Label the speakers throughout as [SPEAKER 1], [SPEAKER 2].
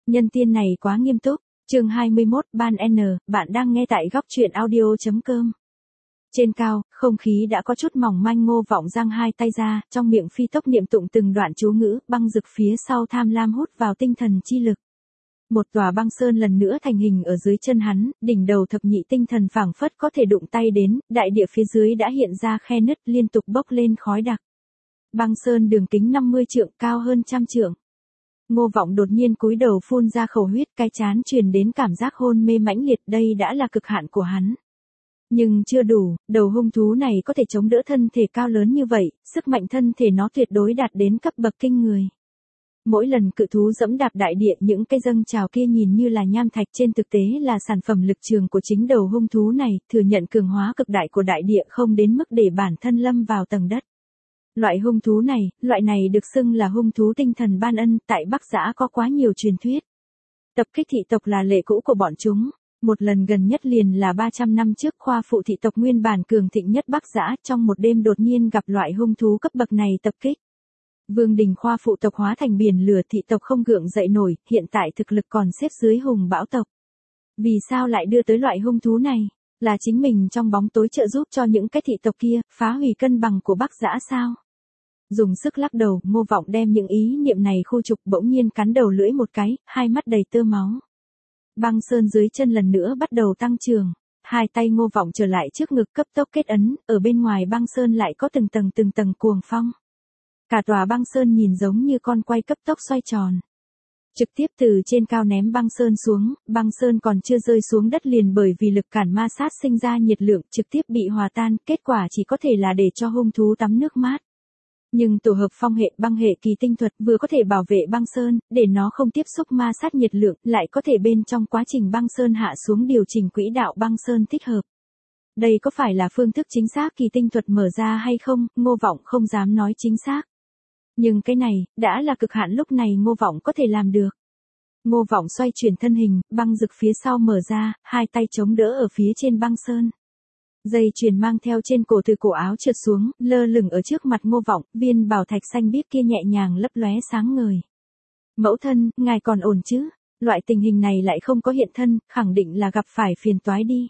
[SPEAKER 1] Nhân tiên này quá nghiêm túc. Chương 21, Ban N, bạn đang nghe tại góc truyện audio.com. Trên cao, không khí đã có chút mỏng manh. Ngô Vọng giang hai tay ra, trong miệng phi tốc niệm tụng từng đoạn chú ngữ. Băng rực phía sau tham lam hút vào tinh thần chi lực. Một tòa băng sơn lần nữa thành hình ở dưới chân hắn, đỉnh đầu thập nhị tinh thần phảng phất có thể đụng tay đến, đại địa phía dưới đã hiện ra khe nứt liên tục bốc lên khói đặc. Băng sơn đường kính 50 trượng, cao hơn 100 trượng. Ngô Vọng đột nhiên cúi đầu phun ra khẩu huyết, cái chán truyền đến cảm giác hôn mê mãnh liệt, đây đã là cực hạn của hắn. Nhưng chưa đủ, đầu hung thú này có thể chống đỡ thân thể cao lớn như vậy, sức mạnh thân thể nó tuyệt đối đạt đến cấp bậc kinh người. Mỗi lần cự thú dẫm đạp đại địa, những cái dâng trào kia nhìn như là nham thạch, trên thực tế là sản phẩm lực trường của chính đầu hung thú này, thừa nhận cường hóa cực đại của đại địa không đến mức để bản thân lâm vào tầng đất. Loại hung thú này, loại này được xưng là hung thú tinh thần ban ân, tại Bắc Dã có quá nhiều truyền thuyết. Tập kích thị tộc là lệ cũ của bọn chúng. Một lần gần nhất liền là 300 năm trước, khoa phụ thị tộc nguyên bản cường thịnh nhất Bắc Dã, trong một đêm đột nhiên gặp loại hung thú cấp bậc này tập kích. Vương đình khoa phụ tộc hóa thành biển lửa, thị tộc không gượng dậy nổi, hiện tại thực lực còn xếp dưới hùng bão tộc. Vì sao lại đưa tới loại hung thú này? Là chính mình trong bóng tối trợ giúp cho những cái thị tộc kia, phá hủy cân bằng của Bắc Dã sao? Dùng sức lắc đầu, Ngô Vọng đem những ý niệm này khu trục, bỗng nhiên cắn đầu lưỡi một cái, hai mắt đầy tơ máu. Băng sơn dưới chân lần nữa bắt đầu tăng trưởng. Hai tay Ngô Vọng trở lại trước ngực, cấp tốc kết ấn, ở bên ngoài băng sơn lại có từng tầng cuồng phong. Cả tòa băng sơn nhìn giống như con quay cấp tốc xoay tròn. Trực tiếp từ trên cao ném băng sơn xuống, băng sơn còn chưa rơi xuống đất liền bởi vì lực cản ma sát sinh ra nhiệt lượng trực tiếp bị hòa tan, kết quả chỉ có thể là để cho hung thú tắm nước mát. Nhưng tổ hợp phong hệ băng hệ kỳ tinh thuật vừa có thể bảo vệ băng sơn, để nó không tiếp xúc ma sát nhiệt lượng, lại có thể bên trong quá trình băng sơn hạ xuống điều chỉnh quỹ đạo băng sơn thích hợp. Đây có phải là phương thức chính xác kỳ tinh thuật mở ra hay không, Ngô Vọng không dám nói chính xác. Nhưng cái này, đã là cực hạn lúc này Ngô Vọng có thể làm được. Ngô Vọng xoay chuyển thân hình, băng rực phía sau mở ra, hai tay chống đỡ ở phía trên băng sơn. Dây chuyền mang theo trên cổ từ cổ áo trượt xuống, lơ lửng ở trước mặt Ngô Vọng, viên bảo thạch xanh biếc kia nhẹ nhàng lấp lóe sáng ngời. Mẫu thân, ngài còn ổn chứ? Loại tình hình này lại không có hiện thân, khẳng định là gặp phải phiền toái đi.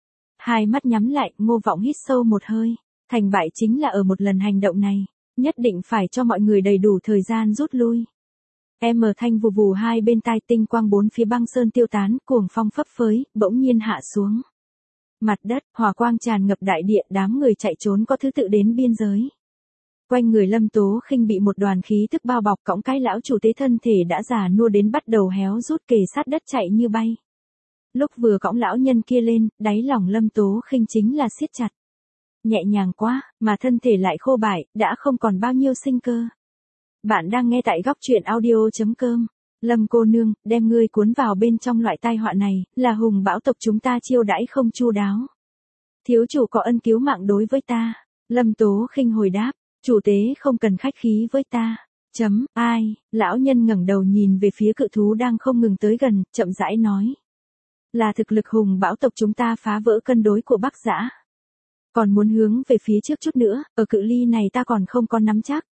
[SPEAKER 1] Hai mắt nhắm lại, Ngô Vọng hít sâu một hơi. Thành bại chính là ở một lần hành động này. Nhất định phải cho mọi người đầy đủ thời gian rút lui. Thanh vù vù hai bên tai, tinh quang bốn phía băng sơn tiêu tán, cuồng phong phấp phới, bỗng nhiên hạ xuống. Mặt đất, hỏa quang tràn ngập đại địa, đám người chạy trốn có thứ tự đến biên giới. Quanh người Lâm Tố Khinh bị một đoàn khí thức bao bọc, cõng cái lão chủ tế thân thể đã già nua đến bắt đầu héo rút kề sát đất chạy như bay. Lúc vừa cõng lão nhân kia lên, đáy lòng Lâm Tố Khinh chính là siết chặt. Nhẹ nhàng quá, mà thân thể lại khô bại, đã không còn bao nhiêu sinh cơ. Bạn đang nghe tại góc truyện audio.com. Lâm cô nương, đem ngươi cuốn vào bên trong loại tai họa này, là hùng bão tộc chúng ta chiêu đãi không chu đáo. Thiếu chủ có ân cứu mạng đối với ta. Lâm Tố Khinh hồi đáp, chủ tế không cần khách khí với ta. Ai, lão nhân ngẩng đầu nhìn về phía cự thú đang không ngừng tới gần, chậm rãi nói. Là thực lực hùng bão tộc chúng ta phá vỡ cân đối của Bắc Dã. Còn muốn hướng về phía trước chút nữa, ở cự ly này ta còn không có nắm chắc.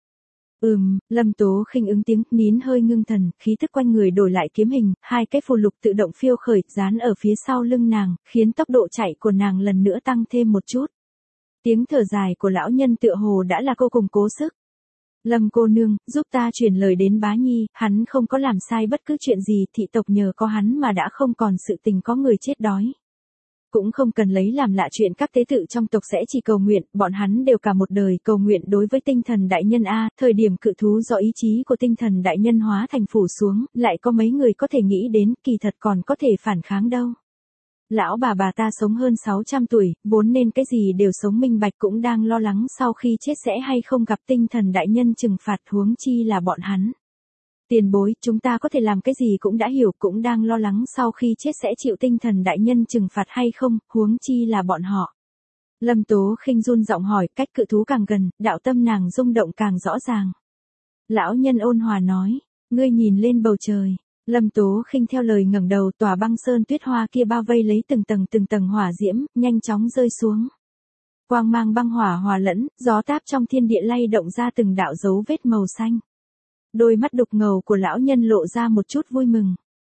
[SPEAKER 1] Lâm Tố Khinh ứng tiếng, nín hơi ngưng thần, khí thức quanh người đổi lại kiếm hình, hai cái phù lục tự động phiêu khởi, dán ở phía sau lưng nàng, khiến tốc độ chạy của nàng lần nữa tăng thêm một chút. Tiếng thở dài của lão nhân tựa hồ đã là cô cùng cố sức. Lâm cô nương, giúp ta truyền lời đến bá nhi, hắn không có làm sai bất cứ chuyện gì, thị tộc nhờ có hắn mà đã không còn sự tình có người chết đói. Cũng không cần lấy làm lạ chuyện các tế tự trong tộc sẽ chỉ cầu nguyện, bọn hắn đều cả một đời cầu nguyện đối với tinh thần đại nhân a, thời điểm cự thú do ý chí của tinh thần đại nhân hóa thành phủ xuống, lại có mấy người có thể nghĩ đến, kỳ thật còn có thể phản kháng đâu. Lão bà ta sống hơn 600 tuổi, vốn nên cái gì đều sống minh bạch, cũng đang lo lắng sau khi chết sẽ hay không gặp tinh thần đại nhân trừng phạt, huống chi là bọn hắn. Tiền bối, chúng ta có thể làm cái gì cũng đã hiểu, cũng đang lo lắng sau khi chết sẽ chịu tinh thần đại nhân trừng phạt hay không, huống chi là bọn họ. Lâm Tố Khinh run giọng hỏi, cách cự thú càng gần, đạo tâm nàng rung động càng rõ ràng. Lão nhân ôn hòa nói, ngươi nhìn lên bầu trời. Lâm Tố Khinh theo lời ngẩng đầu, tòa băng sơn tuyết hoa kia bao vây lấy từng tầng hỏa diễm, nhanh chóng rơi xuống. Quang mang băng hỏa hòa lẫn, gió táp trong thiên địa lay động ra từng đạo dấu vết màu xanh. Đôi mắt đục ngầu của lão nhân lộ ra một chút vui mừng.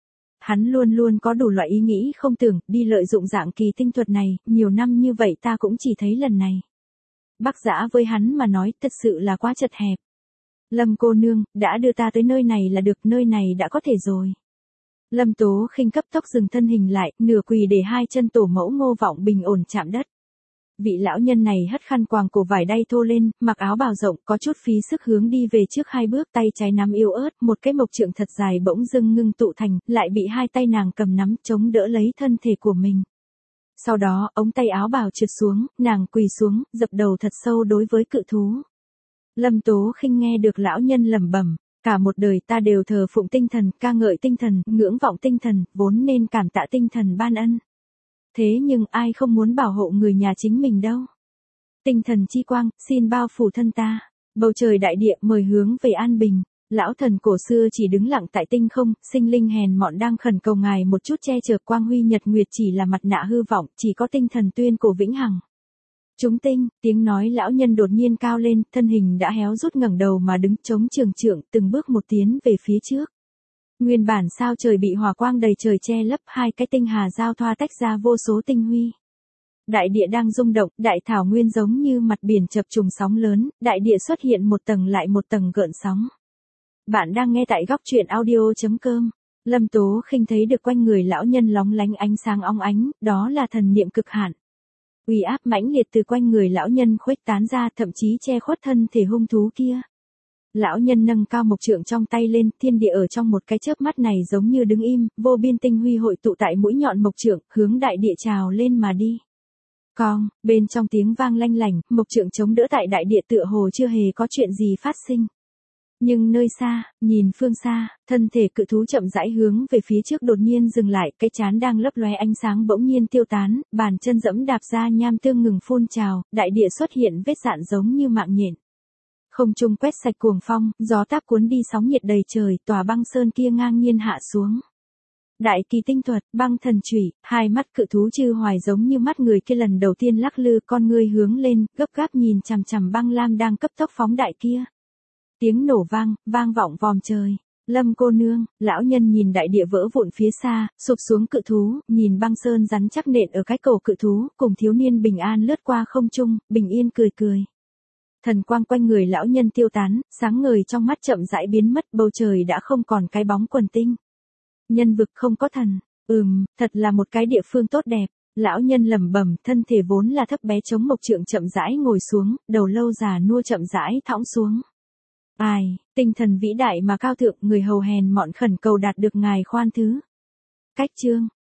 [SPEAKER 1] hắn luôn luôn có đủ loại ý nghĩ không tưởng, đi lợi dụng dạng kỳ tinh thuật này, nhiều năm như vậy ta cũng chỉ thấy lần này. Bắc Dã với hắn mà nói thật sự là quá chật hẹp. Lâm cô nương, đã đưa ta tới nơi này là được, nơi này đã có thể rồi. Lâm Tố Khinh cấp tốc dừng thân hình lại, nửa quỳ để hai chân tổ mẫu Ngô Vọng bình ổn chạm đất. Vị lão nhân này hất khăn quàng cổ vải đay thô lên, mặc áo bào rộng, có chút phí sức hướng đi về trước hai bước, tay trái nắm yếu ớt, một cái mộc trượng thật dài bỗng dưng ngưng tụ thành, lại bị hai tay nàng cầm nắm chống đỡ lấy thân thể của mình. Sau đó, ống tay áo bào trượt xuống, nàng quỳ xuống, dập đầu thật sâu đối với cự thú. Lâm Tố Khinh nghe được lão nhân lẩm bẩm, cả một đời ta đều thờ phụng tinh thần, ca ngợi tinh thần, ngưỡng vọng tinh thần, vốn nên cảm tạ tinh thần ban ân. Thế nhưng ai không muốn bảo hộ người nhà chính mình đâu. Tinh thần chi quang, xin bao phủ thân ta. Bầu trời đại địa mời hướng về an bình. Lão thần cổ xưa chỉ đứng lặng tại tinh không, sinh linh hèn mọn đang khẩn cầu ngài một chút che chở, quang huy nhật nguyệt chỉ là mặt nạ hư vọng, chỉ có tinh thần tuyên cổ vĩnh hằng. Chúng tinh, tiếng nói lão nhân đột nhiên cao lên, thân hình đã héo rút ngẩng đầu mà đứng chống trường trượng, từng bước một tiến về phía trước. Nguyên bản sao trời bị hỏa quang đầy trời che lấp, hai cái tinh hà giao thoa tách ra vô số tinh huy. Đại địa đang rung động, đại thảo nguyên giống như mặt biển chập trùng sóng lớn, đại địa xuất hiện một tầng lại một tầng gợn sóng. Bạn đang nghe tại góc truyện audio.com. Lâm Tố Khinh thấy được quanh người lão nhân lóng lánh ánh sáng óng ánh, đó là thần niệm cực hạn. Uy áp mãnh liệt từ quanh người lão nhân khuếch tán ra, thậm chí che khuất thân thể hung thú kia. Lão nhân nâng cao mộc trượng trong tay lên, thiên địa ở trong một cái chớp mắt này giống như đứng im, vô biên tinh huy hội tụ tại mũi nhọn mộc trượng, hướng đại địa trào lên mà đi. Cong, bên trong tiếng vang lanh lảnh, mộc trượng chống đỡ tại đại địa tựa hồ chưa hề có chuyện gì phát sinh. Nhưng nơi xa, nhìn phương xa, thân thể cự thú chậm rãi hướng về phía trước đột nhiên dừng lại, cái trán đang lấp lóe ánh sáng bỗng nhiên tiêu tán, bàn chân dẫm đạp ra nham tương ngừng phun trào, đại địa xuất hiện vết dạn giống như mạng nhện. Không trung quét sạch cuồng phong, gió táp cuốn đi sóng nhiệt đầy trời, tòa băng sơn kia ngang nhiên hạ xuống. Đại kỳ tinh thuật, băng thần chủy, hai mắt cự thú chư hoài giống như mắt người kia lần đầu tiên lắc lư, con ngươi hướng lên, gấp gáp nhìn chằm chằm băng lam đang cấp tốc phóng đại kia. Tiếng nổ vang vọng vòm trời. Lâm cô nương, lão nhân nhìn đại địa vỡ vụn phía xa, sụp xuống cự thú, nhìn băng sơn rắn chắc nện ở cái cổ cự thú, cùng thiếu niên bình an lướt qua không trung, bình yên cười cười. Thần quang quanh người lão nhân tiêu tán, sáng ngời trong mắt chậm rãi biến mất, bầu trời đã không còn cái bóng quần tinh. Nhân vực không có thần, thật là một cái địa phương tốt đẹp. Lão nhân lẩm bẩm, thân thể vốn là thấp bé chống mộc trượng chậm rãi ngồi xuống, đầu lâu già nua chậm rãi thõng xuống. Ai, tinh thần vĩ đại mà cao thượng, người hầu hèn mọn khẩn cầu đạt được ngài khoan thứ. Cách chương